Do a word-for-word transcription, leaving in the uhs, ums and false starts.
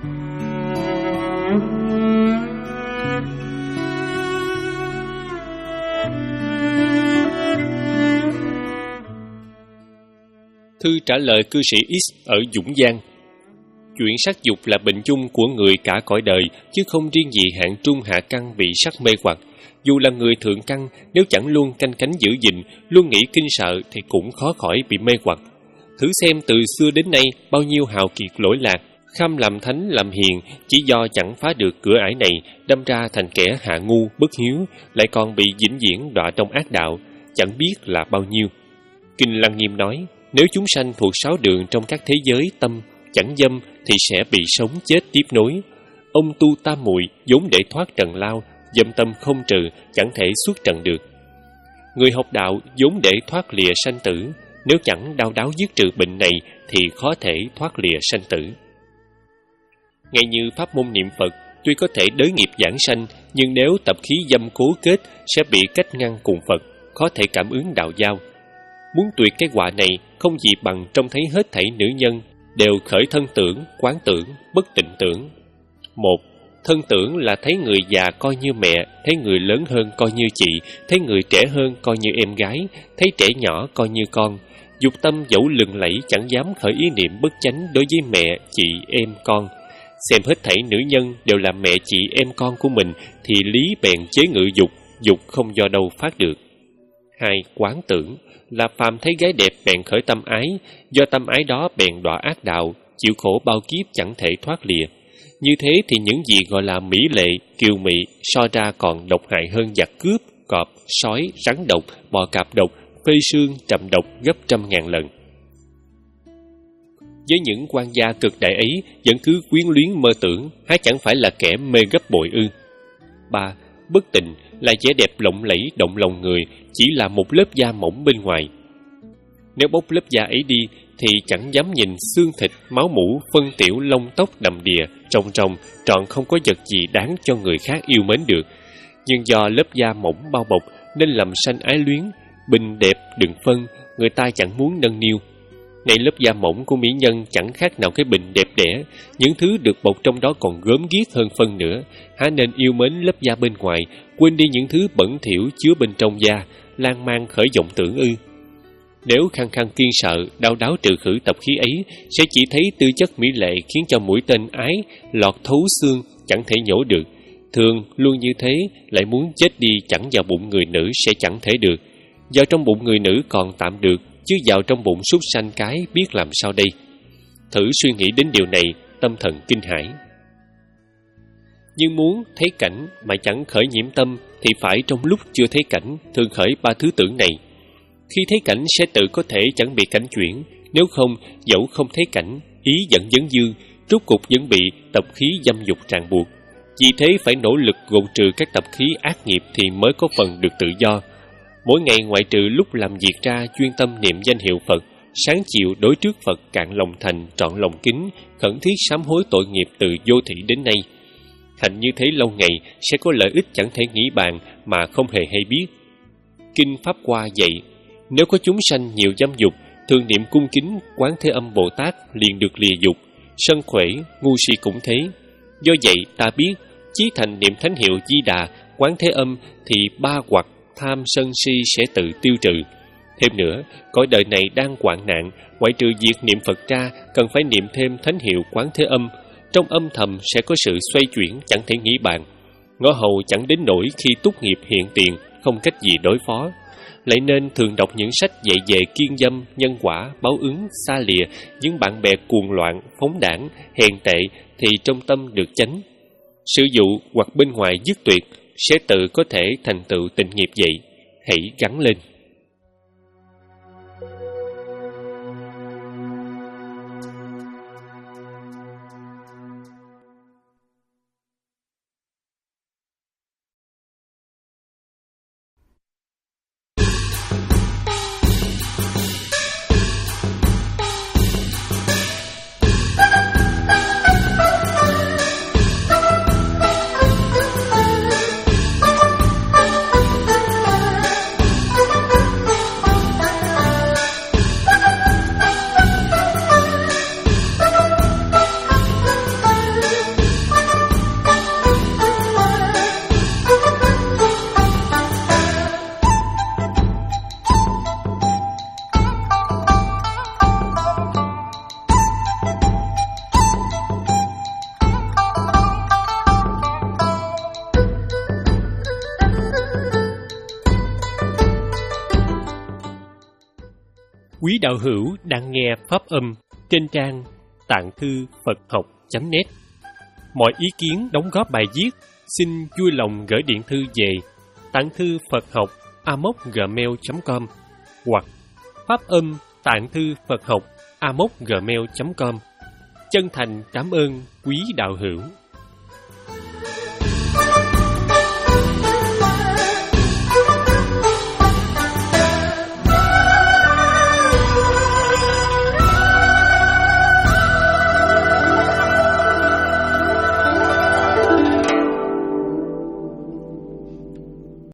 Thư trả lời cư sĩ X ở Dũng Giang. Chuyện sắc dục là bệnh chung của người cả cõi đời, chứ không riêng gì hạng trung hạ căn bị sắc mê hoặc. Dù là người thượng căn, nếu chẳng luôn canh cánh giữ gìn, luôn nghĩ kinh sợ thì cũng khó khỏi bị mê hoặc. Thử xem từ xưa đến nay bao nhiêu hào kiệt lỗi lạc, kham làm thánh làm hiền, chỉ do chẳng phá được cửa ải này, đâm ra thành kẻ hạ ngu, bất hiếu, lại còn bị vĩnh viễn đọa trong ác đạo, chẳng biết là bao nhiêu. Kinh Lăng Nghiêm nói, nếu chúng sanh thuộc sáu đường trong các thế giới tâm, chẳng dâm thì sẽ bị sống chết tiếp nối. Ông tu tam muội vốn để thoát trần lao, dâm tâm không trừ, chẳng thể xuất trần được. Người học đạo vốn để thoát lìa sanh tử, nếu chẳng đau đáu dứt trừ bệnh này thì khó thể thoát lìa sanh tử. Ngay như pháp môn niệm Phật, tuy có thể đới nghiệp giảng sanh, nhưng nếu tập khí dâm cố kết sẽ bị cách ngăn cùng Phật, khó thể cảm ứng đạo giao. Muốn tuyệt cái họa này, không gì bằng trông thấy hết thảy nữ nhân đều khởi thân tưởng, quán tưởng, bất tịnh tưởng. Một, thân tưởng là thấy người già coi như mẹ, thấy người lớn hơn coi như chị, thấy người trẻ hơn coi như em gái, thấy trẻ nhỏ coi như con. Dục tâm dẫu lừng lẫy chẳng dám khởi ý niệm bất chánh đối với mẹ, chị, em, con. Xem hết thảy nữ nhân đều là mẹ, chị, em, con của mình thì lý bèn chế ngự dục, dục không do đâu phát được. Hai, quán tưởng là phàm thấy gái đẹp bèn khởi tâm ái, do tâm ái đó bèn đọa ác đạo, chịu khổ bao kiếp chẳng thể thoát lìa. Như thế thì những gì gọi là mỹ lệ, kiều mị so ra còn độc hại hơn giặc cướp, cọp, sói, rắn độc, bò cạp độc, phê sương, trầm độc gấp trăm ngàn lần. Với những quan gia cực đại ấy vẫn cứ quyến luyến mơ tưởng, há chẳng phải là kẻ mê gấp bội ư? Ba, bất tịnh là vẻ đẹp lộng lẫy động lòng người, chỉ là một lớp da mỏng bên ngoài. Nếu bóc lớp da ấy đi thì chẳng dám nhìn xương thịt, máu mủ, phân tiểu, lông tóc đầm đìa, trông trông, trọn không có vật gì đáng cho người khác yêu mến được. Nhưng do lớp da mỏng bao bọc nên lầm sanh ái luyến, bình đẹp đừng phân, người ta chẳng muốn nâng niu. Ngay lớp da mỏng của mỹ nhân chẳng khác nào cái bình đẹp đẽ, những thứ được bọc trong đó còn gớm ghiếc hơn phân nữa. Há nên yêu mến lớp da bên ngoài, quên đi những thứ bẩn thỉu chứa bên trong da, lan man khởi vọng tưởng ư? Nếu khăng khăng kiên sợ, đau đáu trừ khử tập khí ấy, sẽ chỉ thấy tư chất mỹ lệ khiến cho mũi tên ái lọt thấu xương, chẳng thể nhổ được. Thường luôn như thế, lại muốn chết đi chẳng vào bụng người nữ sẽ chẳng thể được. Do trong bụng người nữ còn tạm được, chứ vào trong bụng súc sanh cái biết làm sao đây? Thử suy nghĩ đến điều này, tâm thần kinh hãi. Nhưng muốn thấy cảnh mà chẳng khởi nhiễm tâm thì phải trong lúc chưa thấy cảnh thường khởi ba thứ tưởng này. Khi thấy cảnh sẽ tự có thể chẳng bị cảnh chuyển, nếu không dẫu không thấy cảnh, ý vẫn dấn dư, rốt cục vẫn bị tập khí dâm dục ràng buộc. Vì thế phải nỗ lực gột trừ các tập khí ác nghiệp thì mới có phần được tự do. Mỗi ngày ngoại trừ lúc làm việc ra chuyên tâm niệm danh hiệu Phật, sáng chiều đối trước Phật cạn lòng thành, trọn lòng kính, khẩn thiết sám hối tội nghiệp từ vô thị đến nay. Hành như thế lâu ngày sẽ có lợi ích chẳng thể nghĩ bàn mà không hề hay biết. Kinh Pháp Hoa dạy, nếu có chúng sanh nhiều dâm dục, thường niệm cung kính Quán Thế Âm Bồ Tát liền được lìa dục, sân khỏe, ngu si cũng thế. Do vậy ta biết, chí thành niệm thánh hiệu Di Đà, Quán Thế Âm thì ba hoặc tham sân si sẽ tự tiêu trừ. Thêm nữa, cõi đời này đang hoạn nạn, ngoại trừ việc niệm Phật ra, cần phải niệm thêm thánh hiệu Quán Thế Âm. Trong âm thầm sẽ có sự xoay chuyển chẳng thể nghĩ bàn. Ngõ hầu chẳng đến nỗi khi túc nghiệp hiện tiền, không cách gì đối phó. Lại nên thường đọc những sách dạy về kiên dâm, nhân quả, báo ứng, xa lìa, những bạn bè cuồng loạn, phóng đảng, hèn tệ thì trong tâm được chánh. Sự dụ hoặc bên ngoài dứt tuyệt sẽ tự có thể thành tựu tịnh nghiệp vậy. Hãy gắn lên. Quý đạo hữu đang nghe pháp âm trên trang tạng thư Phật học chấm net. Mọi ý kiến đóng góp bài viết xin vui lòng gửi điện thư về tạng thư Phật học a m o c gmail chấm com hoặc pháp âm tạng thư Phật học a m o c gmail chấm com. Chân thành cảm ơn quý đạo hữu.